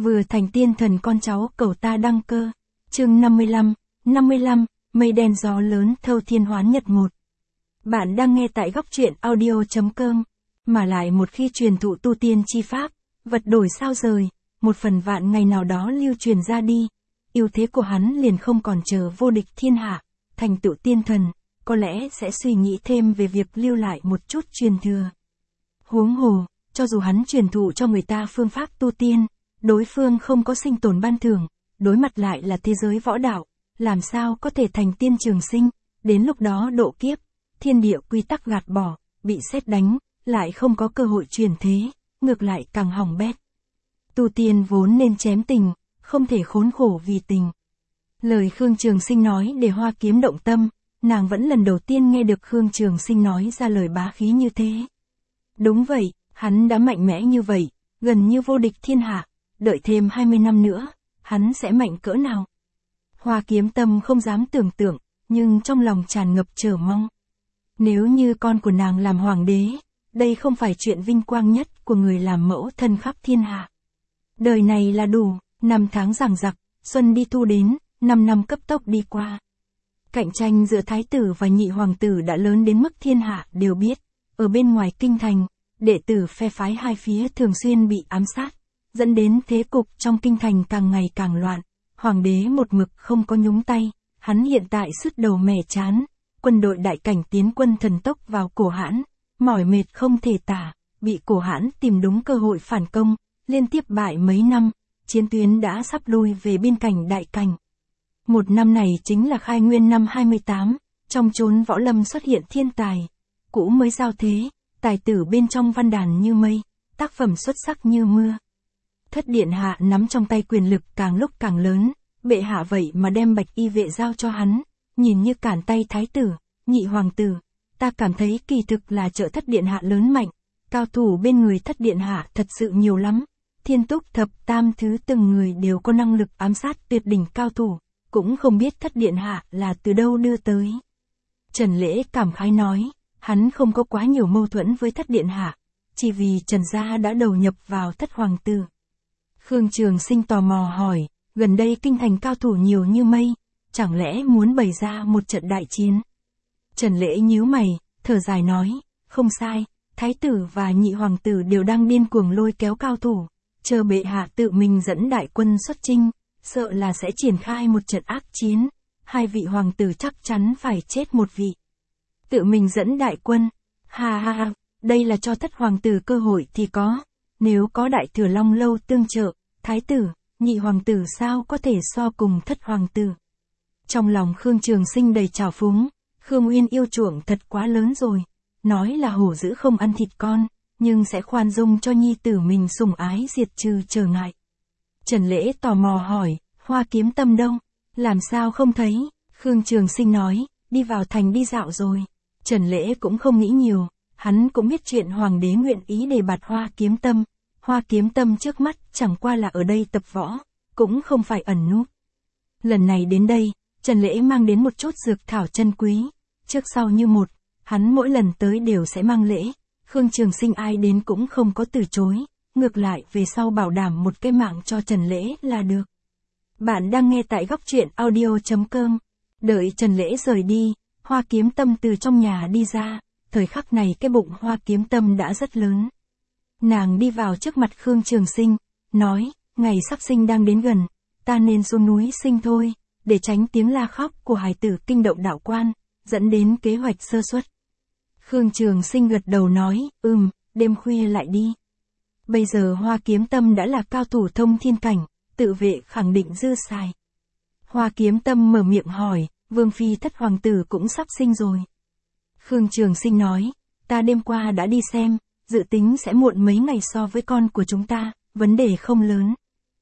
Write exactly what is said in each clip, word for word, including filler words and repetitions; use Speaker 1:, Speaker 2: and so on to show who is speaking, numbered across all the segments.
Speaker 1: Vừa thành tiên thần con cháu cầu ta đăng cơ. Chương năm mươi lăm, năm mươi lăm, mây đen gió lớn thâu thiên hoán nhật một. Bạn đang nghe tại góc truyện audio.com. Mà lại một khi truyền thụ tu tiên chi pháp, vật đổi sao rời, một phần vạn ngày nào đó lưu truyền ra đi, ưu thế của hắn liền không còn chờ vô địch thiên hạ, thành tựu tiên thần, có lẽ sẽ suy nghĩ thêm về việc lưu lại một chút truyền thừa. Huống hồ, cho dù hắn truyền thụ cho người ta phương pháp tu tiên, đối phương không có sinh tồn ban thưởng, đối mặt lại là thế giới võ đạo, làm sao có thể thành tiên trường sinh, đến lúc đó độ kiếp, thiên địa quy tắc gạt bỏ, bị sét đánh, lại không có cơ hội truyền thế, ngược lại càng hỏng bét. Tu tiên vốn nên chém tình, không thể khốn khổ vì tình. Lời Khương Trường Sinh nói để Hoa Kiếm động tâm, nàng vẫn lần đầu tiên nghe được Khương Trường Sinh nói ra lời bá khí như thế. Đúng vậy, hắn đã mạnh mẽ như vậy, gần như vô địch thiên hạ, đợi thêm hai mươi năm nữa, hắn sẽ mạnh cỡ nào? Hoa Kiếm tâm không dám tưởng tượng, nhưng trong lòng tràn ngập chờ mong. Nếu như con của nàng làm hoàng đế, đây không phải chuyện vinh quang nhất của người làm mẫu thân khắp thiên hạ. Đời này là đủ, năm tháng giằng giặc, xuân đi thu đến, năm năm cấp tốc đi qua. Cạnh tranh giữa thái tử và nhị hoàng tử đã lớn đến mức thiên hạ đều biết, ở bên ngoài kinh thành, đệ tử phe phái hai phía thường xuyên bị ám sát, dẫn đến thế cục trong kinh thành càng ngày càng loạn. Hoàng đế một mực không có nhúng tay, hắn hiện tại sứt đầu mẻ chán, quân đội đại cảnh tiến quân thần tốc vào Cổ Hãn, mỏi mệt không thể tả, bị Cổ Hãn tìm đúng cơ hội phản công, liên tiếp bại mấy năm, chiến tuyến đã sắp lui về biên cảnh đại cảnh. Một năm này chính là khai nguyên năm hai mươi tám, trong chốn võ lâm xuất hiện thiên tài, cũ mới giao thế, tài tử bên trong văn đàn như mây, tác phẩm xuất sắc như mưa. Thất điện hạ nắm trong tay quyền lực càng lúc càng lớn, bệ hạ vậy mà đem bạch y vệ giao cho hắn, nhìn như cản tay thái tử, nhị hoàng tử, ta cảm thấy kỳ thực là trợ thất điện hạ lớn mạnh, cao thủ bên người thất điện hạ thật sự nhiều lắm, thiên túc thập tam thứ từng người đều có năng lực ám sát tuyệt đỉnh cao thủ, cũng không biết thất điện hạ là từ đâu đưa tới. Trần Lễ cảm khái nói, hắn không có quá nhiều mâu thuẫn với thất điện hạ, chỉ vì Trần gia đã đầu nhập vào thất hoàng tử. Khương Trường Sinh tò mò hỏi, gần đây kinh thành cao thủ nhiều như mây, chẳng lẽ muốn bày ra một trận đại chiến? Trần Lễ nhíu mày, thở dài nói, không sai, thái tử và nhị hoàng tử đều đang điên cuồng lôi kéo cao thủ, chờ bệ hạ tự mình dẫn đại quân xuất chinh, sợ là sẽ triển khai một trận ác chiến, hai vị hoàng tử chắc chắn phải chết một vị. Tự mình dẫn đại quân, ha ha ha, đây là cho thất hoàng tử cơ hội thì có, nếu có đại thừa long lâu tương trợ, thái tử, nhị hoàng tử sao có thể so cùng thất hoàng tử. Trong lòng Khương Trường Sinh đầy trào phúng, Khương Uyên yêu chuộng thật quá lớn rồi, nói là hổ dữ không ăn thịt con, nhưng sẽ khoan dung cho nhi tử mình sủng ái diệt trừ trở ngại. Trần Lễ tò mò hỏi, Hoa Kiếm tâm đâu, làm sao không thấy? Khương Trường Sinh nói, đi vào thành đi dạo rồi. Trần Lễ cũng không nghĩ nhiều, hắn cũng biết chuyện hoàng đế nguyện ý đề bạt Hoa Kiếm tâm. Hoa Kiếm tâm trước mắt chẳng qua là ở đây tập võ, cũng không phải ẩn núp. Lần này đến đây, Trần Lễ mang đến một chút dược thảo chân quý, trước sau như một, hắn mỗi lần tới đều sẽ mang lễ, Khương Trường Sinh ai đến cũng không có từ chối, ngược lại về sau bảo đảm một cái mạng cho Trần Lễ là được. Bạn đang nghe tại góc truyện audio.com, đợi Trần Lễ rời đi, Hoa Kiếm tâm từ trong nhà đi ra, thời khắc này cái bụng Hoa Kiếm tâm đã rất lớn. Nàng đi vào trước mặt Khương Trường Sinh, nói, ngày sắp sinh đang đến gần, ta nên xuống núi sinh thôi, để tránh tiếng la khóc của hài tử kinh động đạo quan, dẫn đến kế hoạch sơ suất. Khương Trường Sinh gật đầu nói, ừm, đêm khuya lại đi. Bây giờ Hoa Kiếm tâm đã là cao thủ thông thiên cảnh, tự vệ khẳng định dư xài. Hoa Kiếm tâm mở miệng hỏi, Vương Phi thất hoàng tử cũng sắp sinh rồi. Khương Trường Sinh nói, ta đêm qua đã đi xem, dự tính sẽ muộn mấy ngày so với con của chúng ta, vấn đề không lớn.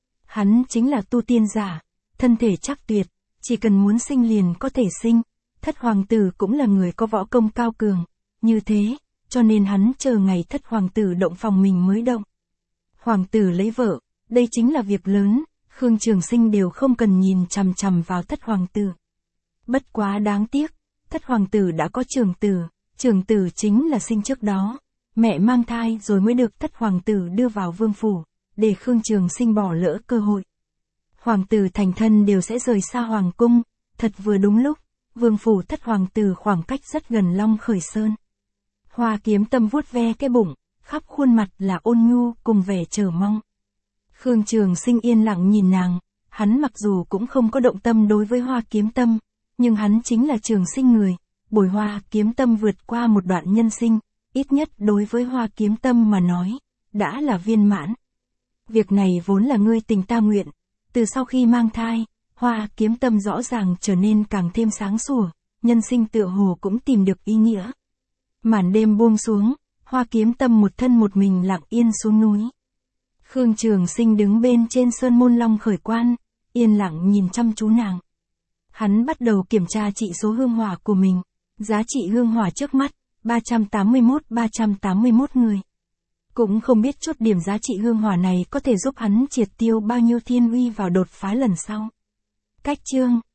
Speaker 1: Hắn chính là tu tiên giả, thân thể chắc tuyệt, chỉ cần muốn sinh liền có thể sinh, thất hoàng tử cũng là người có võ công cao cường, như thế, cho nên hắn chờ ngày thất hoàng tử động phòng mình mới động. Hoàng tử lấy vợ, đây chính là việc lớn, Khương Trường Sinh đều không cần nhìn chằm chằm vào thất hoàng tử. Bất quá đáng tiếc, thất hoàng tử đã có trưởng tử, trưởng tử chính là sinh trước đó, mẹ mang thai rồi mới được thất hoàng tử đưa vào vương phủ, để Khương Trường Sinh bỏ lỡ cơ hội. Hoàng tử thành thân đều sẽ rời xa hoàng cung, thật vừa đúng lúc, vương phủ thất hoàng tử khoảng cách rất gần Long Khởi Sơn. Hoa Kiếm Tâm vuốt ve cái bụng, khắp khuôn mặt là ôn nhu cùng vẻ chờ mong. Khương Trường Sinh yên lặng nhìn nàng, hắn mặc dù cũng không có động tâm đối với Hoa Kiếm Tâm, nhưng hắn chính là Trường Sinh người, bồi Hoa Kiếm Tâm vượt qua một đoạn nhân sinh, ít nhất đối với Hoa Kiếm Tâm mà nói, đã là viên mãn. Việc này vốn là ngươi tình ta nguyện, từ sau khi mang thai, Hoa Kiếm Tâm rõ ràng trở nên càng thêm sáng sủa, nhân sinh tựa hồ cũng tìm được ý nghĩa. Màn đêm buông xuống, Hoa Kiếm Tâm một thân một mình lặng yên xuống núi. Khương Trường Sinh đứng bên trên sơn môn Long Khởi Quan, yên lặng nhìn chăm chú nàng. Hắn bắt đầu kiểm tra trị số hương hỏa của mình, giá trị hương hỏa trước mắt, ba trăm tám mươi mốt ba trăm tám mươi mốt người. Cũng không biết chút điểm giá trị hương hỏa này có thể giúp hắn triệt tiêu bao nhiêu thiên uy vào đột phá lần sau. Cách chương